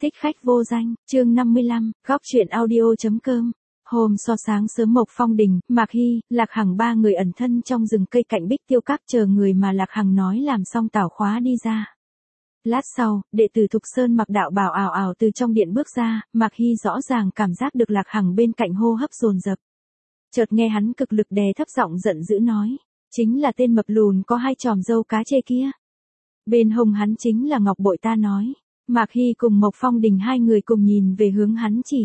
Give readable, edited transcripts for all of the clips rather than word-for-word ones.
Thích khách vô danh, chương 55, góc truyện audio.com. Hôm so sáng sớm Mộc Phong Đình, Mạc Hy, Lạc Hằng ba người ẩn thân trong rừng cây cạnh Bích Tiêu Các chờ người mà Lạc Hằng nói làm xong tảo khóa đi ra. Lát sau, đệ tử Thục Sơn mặc đạo bào ảo ảo từ trong điện bước ra, Mạc Hy rõ ràng cảm giác được Lạc Hằng bên cạnh hô hấp dồn dập. Chợt nghe hắn cực lực đè thấp giọng giận dữ nói, chính là tên mập lùn có hai chòm râu cá chê kia. Bên hông hắn chính là ngọc bội ta nói. Mạc Hy cùng Mộc Phong Đình hai người cùng nhìn về hướng hắn chỉ.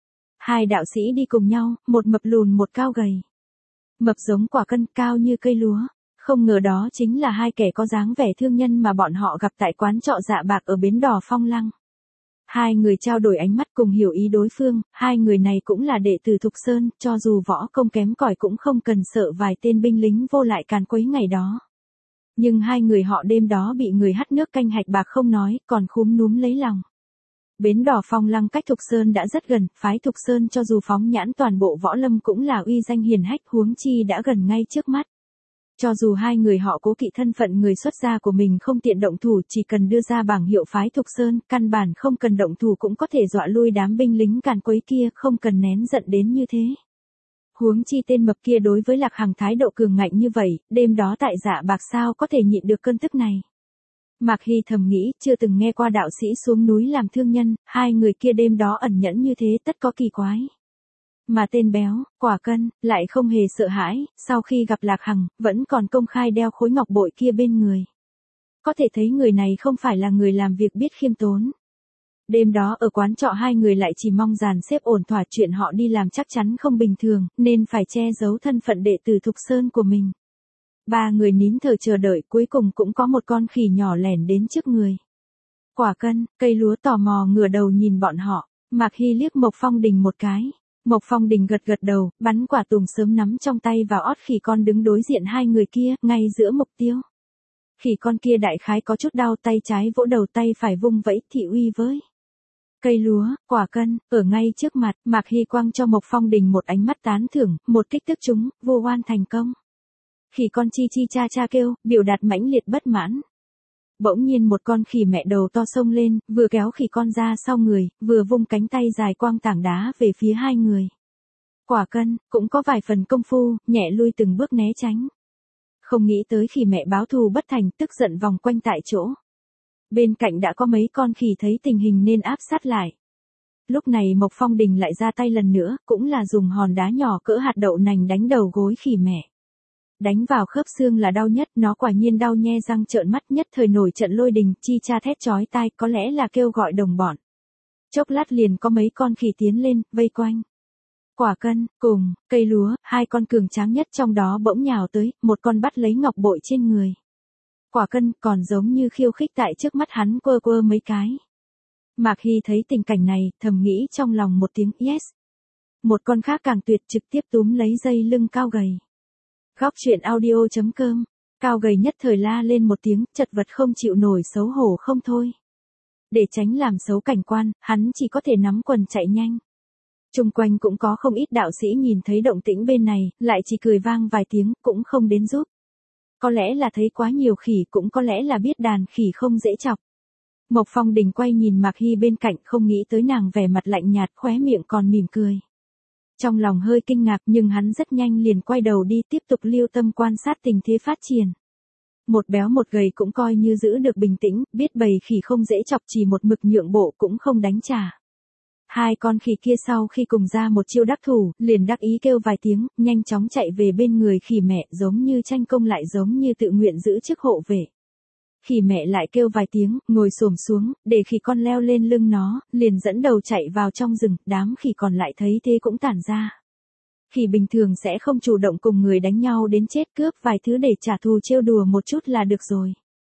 Hai đạo sĩ đi cùng nhau, một mập lùn một cao gầy. Mập giống quả cân, cao như cây lúa. Không ngờ đó chính là hai kẻ có dáng vẻ thương nhân mà bọn họ gặp tại quán trọ Dạ Bạc ở bến đò Phong Lăng. Hai người trao đổi ánh mắt cùng hiểu ý đối phương, hai người này cũng là đệ tử Thục Sơn, cho dù võ công kém cỏi cũng không cần sợ vài tên binh lính vô lại càn quấy ngày đó. Nhưng hai người họ đêm đó bị người hắt nước canh hạch bạc không nói, còn khúm núm lấy lòng. Bến đò Phong Lăng cách Thục Sơn đã rất gần, phái Thục Sơn cho dù phóng nhãn toàn bộ võ lâm cũng là uy danh hiển hách, huống chi đã gần ngay trước mắt. Cho dù hai người họ cố kỵ thân phận người xuất gia của mình không tiện động thủ, chỉ cần đưa ra bảng hiệu phái Thục Sơn, căn bản không cần động thủ cũng có thể dọa lui đám binh lính càn quấy kia, không cần nén giận đến như thế. Huống chi tên mập kia đối với Lạc Hằng thái độ cường ngạnh như vậy, đêm đó tại Dạ Bạc sao có thể nhịn được cơn tức này. Mạc Hy thầm nghĩ, chưa từng nghe qua đạo sĩ xuống núi làm thương nhân, hai người kia đêm đó ẩn nhẫn như thế tất có kỳ quái. Mà tên béo, quả cân, lại không hề sợ hãi, sau khi gặp Lạc Hằng, vẫn còn công khai đeo khối ngọc bội kia bên người. Có thể thấy người này không phải là người làm việc biết khiêm tốn. Đêm đó ở quán trọ hai người lại chỉ mong dàn xếp ổn thỏa chuyện họ đi làm chắc chắn không bình thường, nên phải che giấu thân phận đệ tử Thục Sơn của mình. Ba người nín thở chờ đợi, cuối cùng cũng có một con khỉ nhỏ lẻn đến trước người. Quả cân, cây lúa tò mò ngửa đầu nhìn bọn họ, Mạc Hy liếc Mộc Phong Đình một cái. Mộc Phong Đình gật gật đầu, bắn quả tùng sớm nắm trong tay vào ót khỉ con đứng đối diện hai người kia, ngay giữa mục tiêu. Khỉ con kia đại khái có chút đau, tay trái vỗ đầu, tay phải vung vẫy thị uy với. Cây lúa, quả cân, ở ngay trước mặt, Mạc Hy quăng cho Mộc Phong Đình một ánh mắt tán thưởng, một kích tức chúng, vô oan thành công. Khỉ con chi chi cha cha kêu, biểu đạt mãnh liệt bất mãn. Bỗng nhiên một con khỉ mẹ đầu to xông lên, vừa kéo khỉ con ra sau người, vừa vung cánh tay dài quăng tảng đá về phía hai người. Quả cân, cũng có vài phần công phu, nhẹ lui từng bước né tránh. Không nghĩ tới khỉ mẹ báo thù bất thành, tức giận vòng quanh tại chỗ. Bên cạnh đã có mấy con khỉ thấy tình hình nên áp sát lại. Lúc này Mộc Phong Đình lại ra tay lần nữa, cũng là dùng hòn đá nhỏ cỡ hạt đậu nành đánh đầu gối khỉ mẹ. Đánh vào khớp xương là đau nhất, nó quả nhiên đau nhe răng trợn mắt, nhất thời nổi trận lôi đình, chi cha thét chói tai, có lẽ là kêu gọi đồng bọn. Chốc lát liền có mấy con khỉ tiến lên, vây quanh. Quả cân, cùng, cây lúa, hai con cường tráng nhất trong đó bỗng nhào tới, một con bắt lấy ngọc bội trên người. Quả cân còn giống như khiêu khích tại trước mắt hắn quơ quơ mấy cái. Mạc Hy thấy tình cảnh này, thầm nghĩ trong lòng một tiếng yes. Một con khác càng tuyệt, trực tiếp túm lấy dây lưng cao gầy. Góc truyện audio.com, cao gầy nhất thời la lên một tiếng, chật vật không chịu nổi, xấu hổ không thôi. Để tránh làm xấu cảnh quan, hắn chỉ có thể nắm quần chạy nhanh. Chung quanh cũng có không ít đạo sĩ nhìn thấy động tĩnh bên này, lại chỉ cười vang vài tiếng, cũng không đến giúp. Có lẽ là thấy quá nhiều khỉ, cũng có lẽ là biết đàn khỉ không dễ chọc. Mộc Phong Đình quay nhìn Mạc Hy bên cạnh, không nghĩ tới nàng vẻ mặt lạnh nhạt, khóe miệng còn mỉm cười. Trong lòng hơi kinh ngạc, nhưng hắn rất nhanh liền quay đầu đi, tiếp tục lưu tâm quan sát tình thế phát triển. Một béo một gầy cũng coi như giữ được bình tĩnh, biết bầy khỉ không dễ chọc, chỉ một mực nhượng bộ cũng không đánh trả. Hai con khỉ kia sau khi cùng ra một chiêu đắc thủ, liền đắc ý kêu vài tiếng, nhanh chóng chạy về bên người khỉ mẹ, giống như tranh công lại giống như tự nguyện giữ chức hộ vệ. Khỉ mẹ lại kêu vài tiếng, ngồi xổm xuống, để khỉ con leo lên lưng nó, liền dẫn đầu chạy vào trong rừng, đám khỉ còn lại thấy thế cũng tản ra. Khỉ bình thường sẽ không chủ động cùng người đánh nhau đến chết, cướp vài thứ để trả thù trêu đùa một chút là được rồi.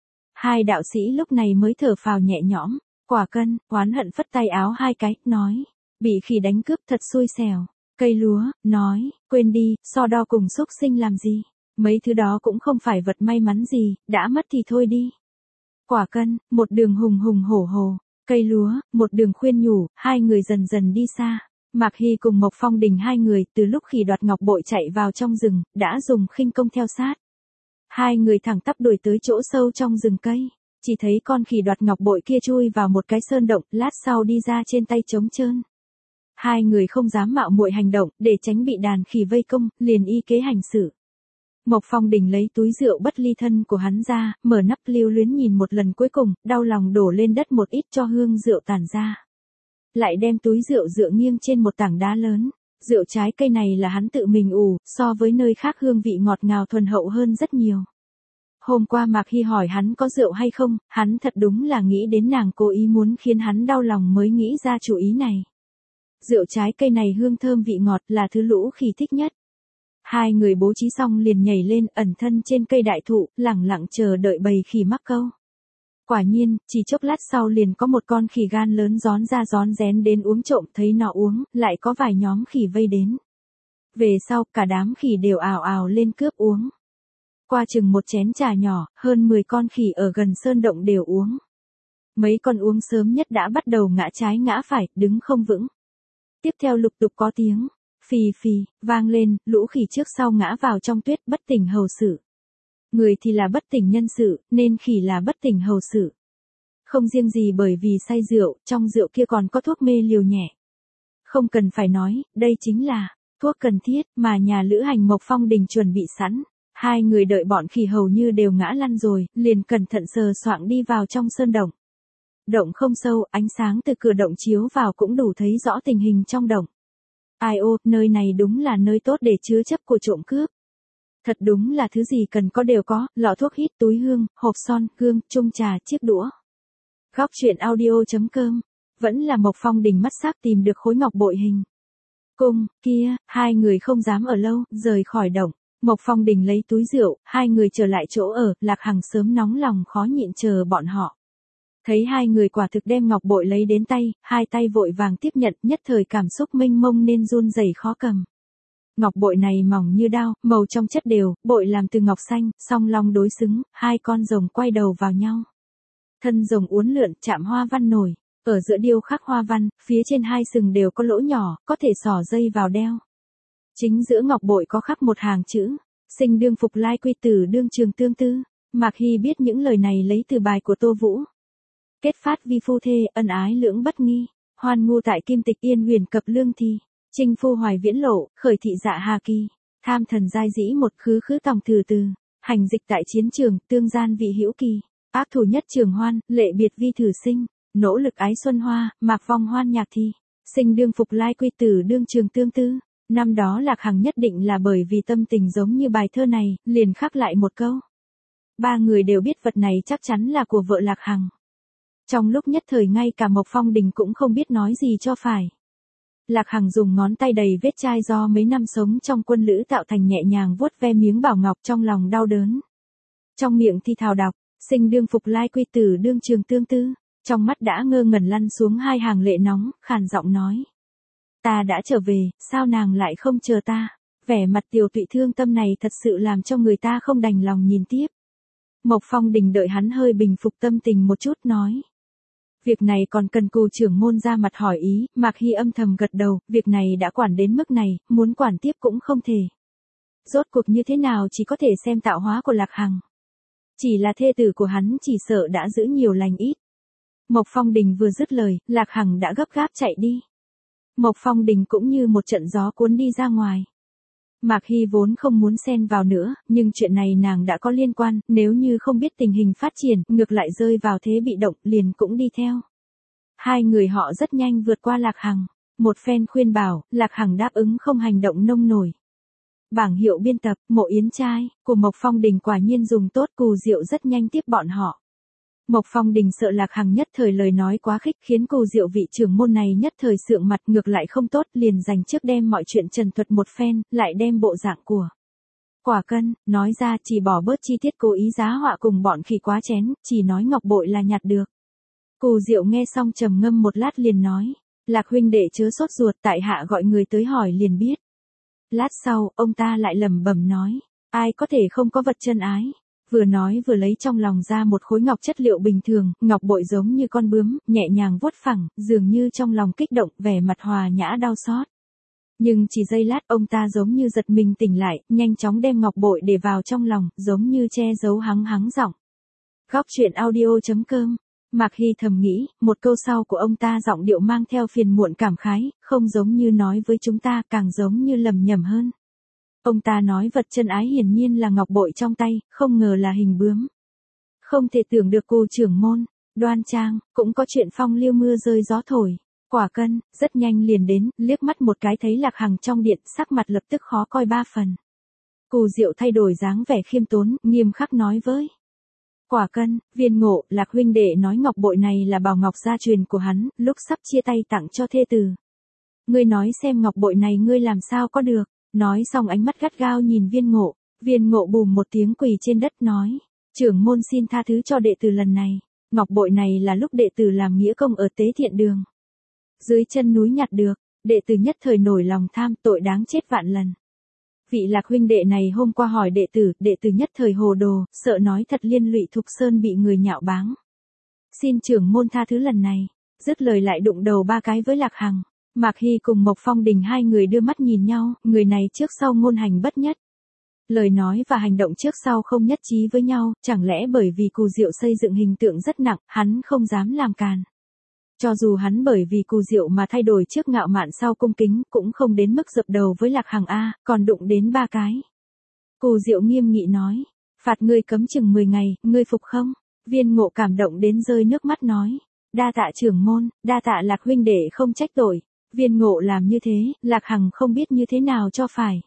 Hai đạo sĩ lúc này mới thở phào nhẹ nhõm. Quả cân, oán hận phất tay áo hai cái, nói, bị khỉ đánh cướp thật xui xẻo. Cây lúa, nói, quên đi, so đo cùng xúc sinh làm gì, mấy thứ đó cũng không phải vật may mắn gì, đã mất thì thôi đi. Quả cân, một đường hùng hùng hổ hổ, cây lúa, một đường khuyên nhủ, hai người dần dần đi xa. Mạc Hy cùng Mộc Phong Đình hai người, từ lúc khỉ đoạt ngọc bội chạy vào trong rừng, đã dùng khinh công theo sát. Hai người thẳng tắp đuổi tới chỗ sâu trong rừng cây. Chỉ thấy con khỉ đoạt ngọc bội kia chui vào một cái sơn động, lát sau đi ra trên tay trống trơn. Hai người không dám mạo muội hành động, để tránh bị đàn khỉ vây công, liền y kế hành xử. Mộc Phong Đình lấy túi rượu bất ly thân của hắn ra, mở nắp lưu luyến nhìn một lần cuối cùng, đau lòng đổ lên đất một ít cho hương rượu tản ra. Lại đem túi rượu dựa nghiêng trên một tảng đá lớn. Rượu trái cây này là hắn tự mình ủ, so với nơi khác hương vị ngọt ngào thuần hậu hơn rất nhiều. Hôm qua Mạc Hy hỏi hắn có rượu hay không, hắn thật đúng là nghĩ đến nàng cố ý muốn khiến hắn đau lòng mới nghĩ ra chủ ý này. Rượu trái cây này hương thơm vị ngọt là thứ lũ khỉ thích nhất. Hai người bố trí xong liền nhảy lên ẩn thân trên cây đại thụ, lẳng lặng chờ đợi bầy khỉ mắc câu. Quả nhiên, chỉ chốc lát sau liền có một con khỉ gan lớn rón ra rón rén đến uống trộm, thấy nó uống, lại có vài nhóm khỉ vây đến. Về sau, cả đám khỉ đều ào ào lên cướp uống. Qua chừng một chén trà nhỏ, hơn 10 con khỉ ở gần sơn động đều uống. Mấy con uống sớm nhất đã bắt đầu ngã trái ngã phải, đứng không vững. Tiếp theo lục tục có tiếng phì phì vang lên, lũ khỉ trước sau ngã vào trong tuyết, bất tỉnh hầu sự. Người thì là bất tỉnh nhân sự, nên khỉ là bất tỉnh hầu sự. Không riêng gì bởi vì say rượu, trong rượu kia còn có thuốc mê liều nhẹ. Không cần phải nói, đây chính là thuốc cần thiết mà nhà lữ hành Mộc Phong Đình chuẩn bị sẵn. Hai người đợi bọn khỉ hầu như đều ngã lăn rồi, liền cẩn thận sờ soạng đi vào trong sơn động. Động không sâu, ánh sáng từ cửa động chiếu vào cũng đủ thấy rõ tình hình trong động. Ai ô, nơi này đúng là nơi tốt để chứa chấp của trộm cướp. Thật đúng là thứ gì cần có đều có, lọ thuốc hít, túi hương, hộp son, gương, chung trà, chiếc đũa. Góc truyện audio.com. Vẫn là Mộc Phong Đình mắt sắc tìm được khối ngọc bội hình cung kia, hai người không dám ở lâu, rời khỏi động. Mộc Phong Đình lấy túi rượu, hai người trở lại chỗ ở, Lạc Hằng sớm nóng lòng khó nhịn chờ bọn họ. Thấy hai người quả thực đem ngọc bội lấy đến tay, hai tay vội vàng tiếp nhận, nhất thời cảm xúc mênh mông nên run rẩy khó cầm. Ngọc bội này mỏng như đao, màu trong chất đều, bội làm từ ngọc xanh, song long đối xứng, hai con rồng quay đầu vào nhau. Thân rồng uốn lượn, chạm hoa văn nổi, ở giữa điêu khắc hoa văn, phía trên hai sừng đều có lỗ nhỏ, có thể xỏ dây vào đeo. Chính giữa ngọc bội có khắc một hàng chữ, sinh đương phục lai quy tử đương trường tương tư. Mạc Hy biết những lời này lấy từ bài của Tô Vũ. Kết phát vi phu thê, ân ái lưỡng bất nghi, hoan ngu tại kim tịch yên huyền cập lương thi, trinh phu hoài viễn lộ, khởi thị dạ hà kỳ, tham thần giai dĩ một khứ khứ tòng từ từ, hành dịch tại chiến trường, tương gian vị hữu kỳ, ác thủ nhất trường hoan, lệ biệt vi thử sinh, nỗ lực ái xuân hoa, mạc vong hoan nhạc thi, sinh đương phục lai quy tử đương trường tương tư. Năm đó Lạc Hằng nhất định là bởi vì tâm tình giống như bài thơ này, liền khắc lại một câu. Ba người đều biết vật này chắc chắn là của vợ Lạc Hằng. Trong lúc nhất thời ngay cả Mộc Phong Đình cũng không biết nói gì cho phải. Lạc Hằng dùng ngón tay đầy vết chai do mấy năm sống trong quân lữ tạo thành nhẹ nhàng vuốt ve miếng bảo ngọc trong lòng đau đớn. Trong miệng thi thào đọc, sinh đương phục lai quy tử đương trường tương tư, trong mắt đã ngơ ngẩn lăn xuống hai hàng lệ nóng, khàn giọng nói. Ta đã trở về, sao nàng lại không chờ ta? Vẻ mặt Tiều Tụy thương tâm này thật sự làm cho người ta không đành lòng nhìn tiếp. Mộc Phong Đình đợi hắn hơi bình phục tâm tình một chút nói. Việc này còn cần Cù trưởng môn ra mặt hỏi ý, Mạc Hy âm thầm gật đầu, việc này đã quản đến mức này, muốn quản tiếp cũng không thể. Rốt cuộc như thế nào chỉ có thể xem tạo hóa của Lạc Hằng. Chỉ là thê tử của hắn chỉ sợ đã giữ nhiều lành ít. Mộc Phong Đình vừa dứt lời, Lạc Hằng đã gấp gáp chạy đi. Mộc Phong Đình cũng như một trận gió cuốn đi ra ngoài. Mạc Hy vốn không muốn xen vào nữa, nhưng chuyện này nàng đã có liên quan, nếu như không biết tình hình phát triển, ngược lại rơi vào thế bị động, liền cũng đi theo. Hai người họ rất nhanh vượt qua Lạc Hằng. Một phen khuyên bảo, Lạc Hằng đáp ứng không hành động nông nổi. Bảng hiệu biên tập, Mộ Yến trai, của Mộc Phong Đình quả nhiên dùng tốt, Cù Diệu rất nhanh tiếp bọn họ. Mộc Phong Đình sợ Lạc Hằng nhất thời lời nói quá khích khiến Cù Diệu vị trưởng môn này nhất thời sượng mặt, ngược lại không tốt, liền dành trước đem mọi chuyện trần thuật một phen, lại đem bộ dạng của Quả Cân, nói ra chỉ bỏ bớt chi tiết cố ý giá họa cùng bọn khỉ quá chén, chỉ nói ngọc bội là nhặt được. Cù Diệu nghe xong trầm ngâm một lát liền nói, Lạc huynh đệ chớ sốt ruột, tại hạ gọi người tới hỏi liền biết. Lát sau, ông ta lại lẩm bẩm nói, ai có thể không có vật chân ái. Vừa nói vừa lấy trong lòng ra một khối ngọc chất liệu bình thường, ngọc bội giống như con bướm, nhẹ nhàng vuốt phẳng, dường như trong lòng kích động, vẻ mặt hòa nhã đau xót. Nhưng chỉ giây lát ông ta giống như giật mình tỉnh lại, nhanh chóng đem ngọc bội để vào trong lòng, giống như che giấu hắng hắng giọng. Góc chuyện audio.com. Mạc Hy thầm nghĩ, một câu sau của ông ta giọng điệu mang theo phiền muộn cảm khái, không giống như nói với chúng ta, càng giống như lầm nhầm hơn. Ông ta nói vật chân ái hiển nhiên là ngọc bội trong tay, không ngờ là hình bướm. Không thể tưởng được cô trưởng môn, đoan trang, cũng có chuyện phong lưu mưa rơi gió thổi. Quả cân, rất nhanh liền đến, liếc mắt một cái thấy Lạc Hằng trong điện, sắc mặt lập tức khó coi ba phần. Cù Diệu thay đổi dáng vẻ khiêm tốn, nghiêm khắc nói với Quả Cân, Viên Ngộ, Lạc huynh đệ nói ngọc bội này là bảo ngọc gia truyền của hắn, lúc sắp chia tay tặng cho thê tử. Ngươi nói xem ngọc bội này ngươi làm sao có được, nói xong ánh mắt gắt gao nhìn Viên Ngộ bùm một tiếng quỳ trên đất nói, trưởng môn xin tha thứ cho đệ tử lần này, ngọc bội này là lúc đệ tử làm nghĩa công ở Tế Thiện Đường. Dưới chân núi nhặt được, đệ tử nhất thời nổi lòng tham, tội đáng chết vạn lần. Vị Lạc huynh đệ này hôm qua hỏi đệ tử nhất thời hồ đồ, sợ nói thật liên lụy Thục Sơn bị người nhạo báng. Xin trưởng môn tha thứ lần này, dứt lời lại đụng đầu ba cái với Lạc Hằng. Mạc Hy cùng Mộc Phong Đình hai người đưa mắt nhìn nhau, người này trước sau ngôn hành bất nhất. Lời nói và hành động trước sau không nhất trí với nhau, chẳng lẽ bởi vì Cù Diệu xây dựng hình tượng rất nặng, hắn không dám làm càn. Cho dù hắn bởi vì Cù Diệu mà thay đổi trước ngạo mạn sau cung kính, cũng không đến mức dập đầu với Lạc Hằng a, còn đụng đến ba cái. Cù Diệu nghiêm nghị nói, phạt ngươi cấm chừng 10 ngày, ngươi phục không? Viên Ngộ cảm động đến rơi nước mắt nói, đa tạ trưởng môn, đa tạ Lạc huynh đệ không trách tội. Viên Ngộ làm như thế, Lạc Hằng không biết như thế nào cho phải.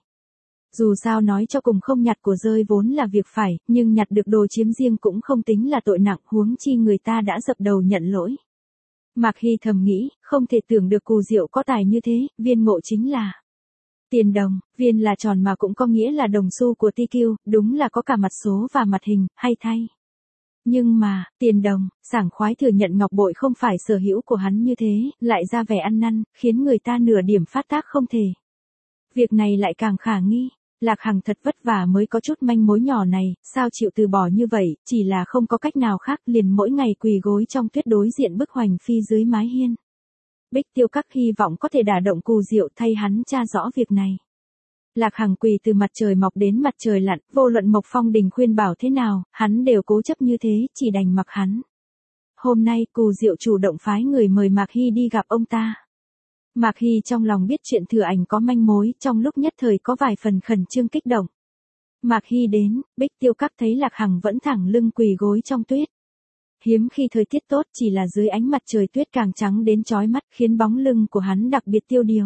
Dù sao nói cho cùng không nhặt của rơi vốn là việc phải, nhưng nhặt được đồ chiếm riêng cũng không tính là tội nặng, huống chi người ta đã dập đầu nhận lỗi. Mạc Hy thầm nghĩ, không thể tưởng được Cù Diệu có tài như thế, Viên Ngộ chính là tiền đồng, viên là tròn mà cũng có nghĩa là đồng xu của TQ, đúng là có cả mặt số và mặt hình, hay thay. Nhưng mà, tiền đồng, sảng khoái thừa nhận ngọc bội không phải sở hữu của hắn như thế, lại ra vẻ ăn năn, khiến người ta nửa điểm phát tác không thể. Việc này lại càng khả nghi. Lạc Hằng thật vất vả mới có chút manh mối nhỏ này, sao chịu từ bỏ như vậy, chỉ là không có cách nào khác, liền mỗi ngày quỳ gối trong tuyết đối diện bức hoành phi dưới mái hiên. Bích Tiêu Các hy vọng có thể đả động Cù Diệu thay hắn tra rõ việc này. Lạc Hằng quỳ từ mặt trời mọc đến mặt trời lặn, vô luận Mộc Phong Đình khuyên bảo thế nào, hắn đều cố chấp như thế, chỉ đành mặc hắn. Hôm nay Cù Diệu chủ động phái người mời Mạc Hy đi gặp ông ta. Mạc Hy trong lòng biết chuyện Thừa Ảnh có manh mối, trong lúc nhất thời có vài phần khẩn trương kích động. Mạc Hy đến, Bích Tiêu Các thấy Lạc Hằng vẫn thẳng lưng quỳ gối trong tuyết. Hiếm khi thời tiết tốt, chỉ là dưới ánh mặt trời tuyết càng trắng đến chói mắt, khiến bóng lưng của hắn đặc biệt tiêu điều.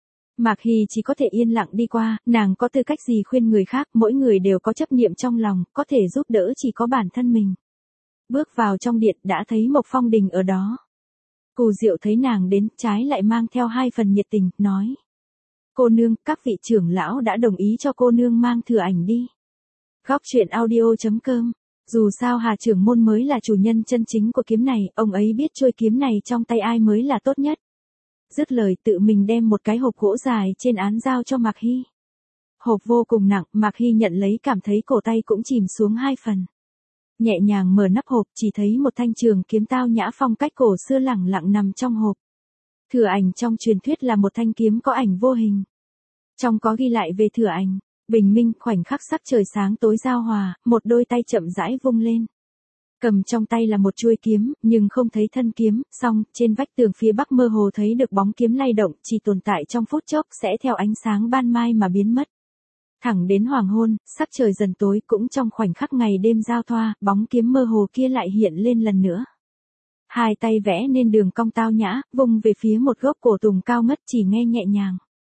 Mạc Hy chỉ có thể yên lặng đi qua, nàng có tư cách gì khuyên người khác, mỗi người đều có chấp niệm trong lòng, có thể giúp đỡ chỉ có bản thân mình. Bước vào trong điện đã thấy Mộc Phong Đình ở đó. Cù Diệu thấy nàng đến, trái lại mang theo hai phần nhiệt tình, nói. Cô nương, các vị trưởng lão đã đồng ý cho cô nương mang Thừa Ảnh đi. Góc chuyện audio.com. Dù sao Hà trưởng môn mới là chủ nhân chân chính của kiếm này, ông ấy biết chuôi kiếm này trong tay ai mới là tốt nhất. Dứt lời tự mình đem một cái hộp gỗ dài trên án giao cho Mạc Hy. Hộp vô cùng nặng, Mạc Hy nhận lấy cảm thấy cổ tay cũng chìm xuống hai phần. Nhẹ nhàng mở nắp hộp chỉ thấy một thanh trường kiếm tao nhã phong cách cổ xưa lẳng lặng nằm trong hộp. Thừa Ảnh trong truyền thuyết là một thanh kiếm có ảnh vô hình. Trong có ghi lại về Thừa Ảnh, bình minh khoảnh khắc sắc trời sáng tối giao hòa, một đôi tay chậm rãi vung lên. Cầm trong tay là một chuôi kiếm, nhưng không thấy thân kiếm, song trên vách tường phía bắc mơ hồ thấy được bóng kiếm lay động, chỉ tồn tại trong phút chốc sẽ theo ánh sáng ban mai mà biến mất. Thẳng đến hoàng hôn, sắc trời dần tối, cũng trong khoảnh khắc ngày đêm giao thoa, bóng kiếm mơ hồ kia lại hiện lên lần nữa. Hai tay vẽ nên đường cong tao nhã, vung về phía một gốc cổ tùng cao ngất, chỉ nghe nhẹ nhàng.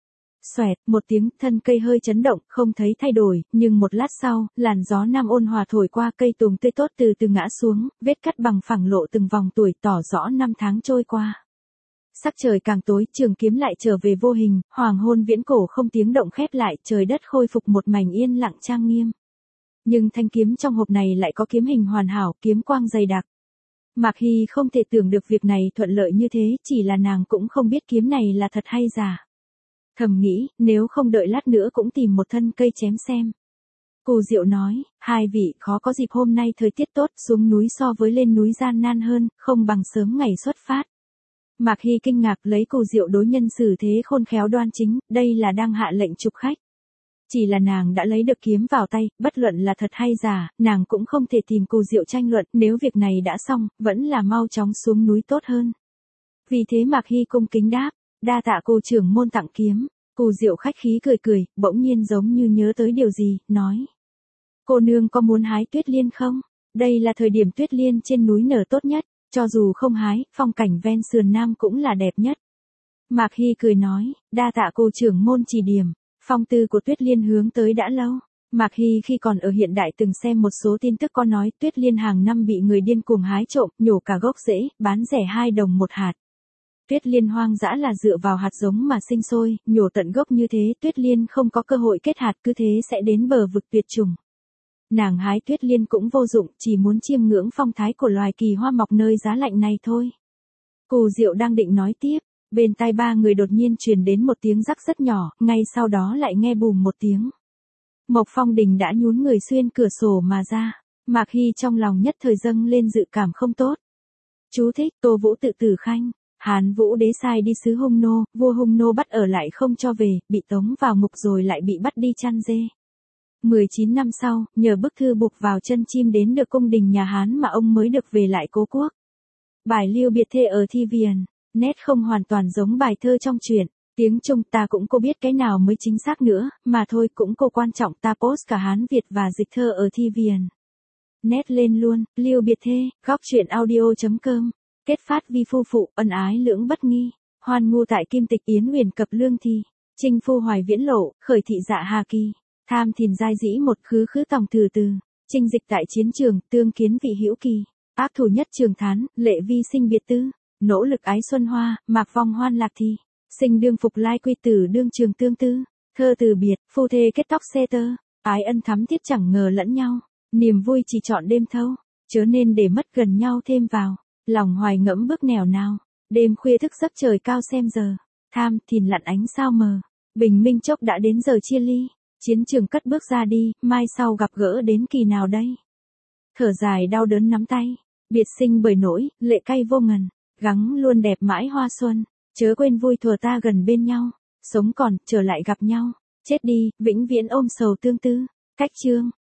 Xoẹt, một tiếng, thân cây hơi chấn động, không thấy thay đổi, nhưng một lát sau, làn gió nam ôn hòa thổi qua, cây tùng tươi tốt từ từ ngã xuống, vết cắt bằng phẳng lộ từng vòng tuổi, tỏ rõ năm tháng trôi qua. Sắc trời càng tối, trường kiếm lại trở về vô hình, hoàng hôn viễn cổ không tiếng động khép lại, trời đất khôi phục một mảnh yên lặng trang nghiêm. Nhưng thanh kiếm trong hộp này lại có kiếm hình hoàn hảo, kiếm quang dày đặc. Mạc Hy không thể tưởng được việc này thuận lợi như thế, chỉ là nàng cũng không biết kiếm này là thật hay giả. Thầm nghĩ, nếu không đợi lát nữa cũng tìm một thân cây chém xem. Cù Diệu nói, hai vị khó có dịp hôm nay thời tiết tốt, xuống núi so với lên núi gian nan hơn, không bằng sớm ngày xuất phát. Mạc Hy kinh ngạc lấy Cù Diệu đối nhân xử thế khôn khéo đoan chính, đây là đang hạ lệnh chụp khách. Chỉ là nàng đã lấy được kiếm vào tay, bất luận là thật hay giả, nàng cũng không thể tìm Cù Diệu tranh luận, nếu việc này đã xong, vẫn là mau chóng xuống núi tốt hơn. Vì thế Mạc Hy cung kính đáp, đa tạ cô trưởng môn tặng kiếm. Cù Diệu khách khí cười cười, bỗng nhiên giống như nhớ tới điều gì, nói. Cô nương có muốn hái tuyết liên không? Đây là thời điểm tuyết liên trên núi nở tốt nhất, cho dù không hái, phong cảnh ven sườn nam cũng là đẹp nhất. Mạc Hy cười nói, đa tạ cô trưởng môn chỉ điểm, phong tư của tuyết liên hướng tới đã lâu. Mạc Hy khi còn ở hiện đại từng xem một số tin tức có nói tuyết liên hàng năm bị người điên cuồng hái trộm, nhổ cả gốc rễ, bán rẻ 2 đồng một hạt. Tuyết liên hoang dã là dựa vào hạt giống mà sinh sôi, nhổ tận gốc như thế tuyết liên không có cơ hội kết hạt, cứ thế sẽ đến bờ vực tuyệt chủng. Nàng hái tuyết liên cũng vô dụng, chỉ muốn chiêm ngưỡng phong thái của loài kỳ hoa mọc nơi giá lạnh này thôi. Cù Diệu đang định nói tiếp, bên tai ba người đột nhiên truyền đến một tiếng rắc rất nhỏ, ngay sau đó lại nghe bùm một tiếng. Mộc Phong Đình đã nhún người xuyên cửa sổ mà ra, Mạc Hy trong lòng nhất thời dâng lên dự cảm không tốt. Chú thích, Tô Vũ Tự Tử Khanh, Hán Vũ Đế sai đi sứ Hung Nô, vua Hung Nô bắt ở lại không cho về, bị tống vào ngục rồi lại bị bắt đi chăn dê. 19 năm sau, nhờ bức thư buộc vào chân chim đến được cung đình nhà Hán mà ông mới được về lại cố quốc. Bài Lưu Biệt Thê ở Thi Viền, nét không hoàn toàn giống bài thơ trong truyện. Tiếng Trung ta cũng cô biết cái nào mới chính xác nữa, mà thôi cũng cô quan trọng ta post cả Hán Việt và dịch thơ ở Thi Viền. Nét lên luôn, Lưu Biệt Thê, góc truyện audio.com. Kết phát vi phu phụ, ân ái lưỡng bất nghi. Hoan ngu tại kim tịch yến huyền cập lương thi. Trinh phu hoài viễn lộ, khởi thị dạ hà kỳ. Tham thìn giai dĩ một khứ khứ tòng từ từ. Trinh dịch tại chiến trường, tương kiến vị hữu kỳ. Ác thủ nhất trường thán, lệ vi sinh biệt tư. Nỗ lực ái xuân hoa, mạc vong hoan lạc thi. Sinh đương phục lai quy tử đương trường tương tư. Thơ từ biệt, phu thê kết tóc xe tơ. Ái ân thắm thiết chẳng ngờ lẫn nhau. Niềm vui chỉ chọn đêm thâu. Chớ nên để mất gần nhau thêm vào. Lòng hoài ngẫm bước nẻo nào. Đêm khuya thức giấc trời cao xem giờ. Tham thìn lặn ánh sao mờ. Bình minh chốc đã đến giờ chia ly. Chiến trường cất bước ra đi, mai sau gặp gỡ đến kỳ nào đây? Thở dài đau đớn nắm tay. Biệt sinh bởi nỗi, lệ cay vô ngần. Gắng luôn đẹp mãi hoa xuân. Chớ quên vui thuở ta gần bên nhau. Sống còn, trở lại gặp nhau. Chết đi, vĩnh viễn ôm sầu tương tư. Cách chương.